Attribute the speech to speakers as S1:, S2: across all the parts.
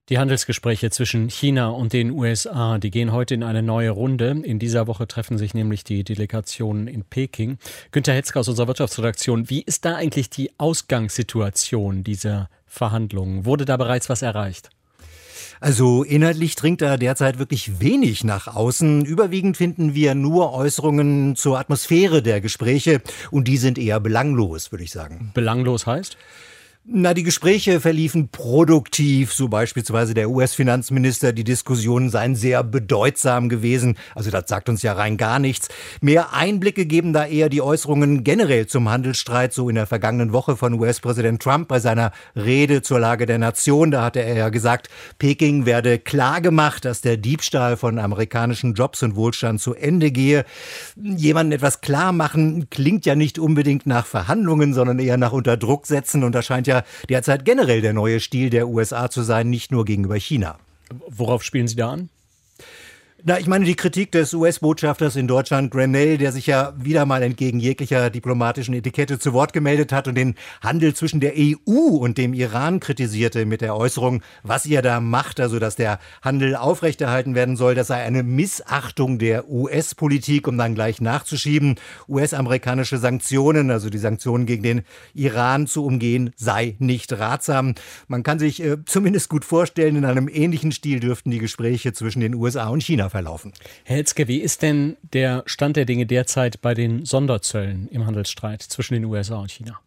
S1: Die Handelsgespräche zwischen China und den USA, die gehen heute in eine neue Runde. In dieser Woche treffen sich nämlich die Delegationen in Peking. Günter Hetzke aus unserer Wirtschaftsredaktion. Wie ist da eigentlich die Ausgangssituation dieser Verhandlungen? Wurde da bereits was erreicht?
S2: Also inhaltlich dringt da derzeit wirklich wenig nach außen. Überwiegend finden wir nur Äußerungen zur Atmosphäre der Gespräche und die sind eher belanglos, würde ich sagen.
S1: Belanglos heißt?
S2: Die Gespräche verliefen produktiv, so beispielsweise der US-Finanzminister. Die Diskussionen seien sehr bedeutsam gewesen. Also das sagt uns ja rein gar nichts. Mehr Einblicke geben da eher die Äußerungen generell zum Handelsstreit, so in der vergangenen Woche von US-Präsident Trump bei seiner Rede zur Lage der Nation. Da hatte er ja gesagt, Peking werde klargemacht, dass der Diebstahl von amerikanischen Jobs und Wohlstand zu Ende gehe. Jemandem etwas klar machen klingt ja nicht unbedingt nach Verhandlungen, sondern eher nach Unterdruck setzen. Und da scheint ja derzeit generell der neue Stil der USA zu sein, nicht nur gegenüber China.
S1: Worauf spielen Sie da an?
S2: Ich meine die Kritik des US-Botschafters in Deutschland, Grenell, der sich ja wieder mal entgegen jeglicher diplomatischen Etikette zu Wort gemeldet hat und den Handel zwischen der EU und dem Iran kritisierte mit der Äußerung, was ihr da macht, also dass der Handel aufrechterhalten werden soll, das sei eine Missachtung der US-Politik, um dann gleich nachzuschieben, US-amerikanische Sanktionen, also die Sanktionen gegen den Iran zu umgehen, sei nicht ratsam. Man kann sich zumindest gut vorstellen, in einem ähnlichen Stil dürften die Gespräche zwischen den USA und China verlaufen.
S1: Herr Hetzke, wie ist denn der Stand der Dinge derzeit bei den Sonderzöllen im Handelsstreit zwischen den USA und China?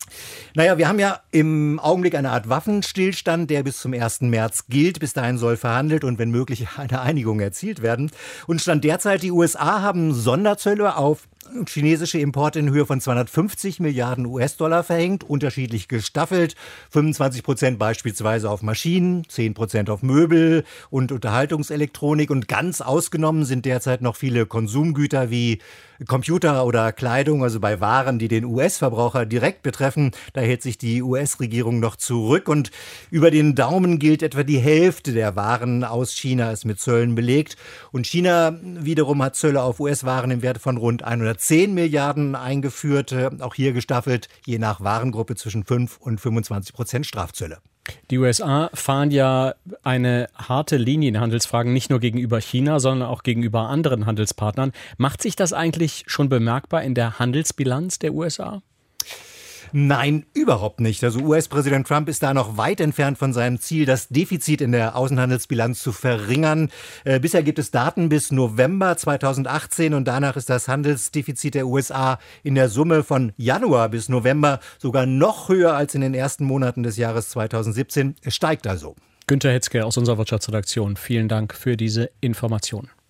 S2: Wir haben ja im Augenblick eine Art Waffenstillstand, der bis zum 1. März gilt. Bis dahin soll verhandelt und wenn möglich eine Einigung erzielt werden. Und Stand derzeit, die USA haben Sonderzölle auf chinesische Importe in Höhe von 250 Milliarden US-Dollar verhängt, unterschiedlich gestaffelt. 25% beispielsweise auf Maschinen, 10% auf Möbel und Unterhaltungselektronik. Und ganz ausgenommen sind derzeit noch viele Konsumgüter wie Computer oder Kleidung, also bei Waren, die den US-Verbraucher direkt betreffen. Da hält sich die US-Regierung noch zurück. Und über den Daumen gilt, etwa die Hälfte der Waren aus China ist mit Zöllen belegt. Und China wiederum hat Zölle auf US-Waren im Wert von rund 110 Milliarden eingeführt, auch hier gestaffelt, je nach Warengruppe zwischen 5 und 25% Strafzölle.
S1: Die USA fahren ja eine harte Linie in Handelsfragen, nicht nur gegenüber China, sondern auch gegenüber anderen Handelspartnern. Macht sich das eigentlich schon bemerkbar in der Handelsbilanz der USA?
S2: Nein, überhaupt nicht. Also US-Präsident Trump ist da noch weit entfernt von seinem Ziel, das Defizit in der Außenhandelsbilanz zu verringern. Bisher gibt es Daten bis November 2018 und danach ist das Handelsdefizit der USA in der Summe von Januar bis November sogar noch höher als in den ersten Monaten des Jahres 2017. Es steigt also.
S1: Günter Hetzke aus unserer Wirtschaftsredaktion, vielen Dank für diese Informationen.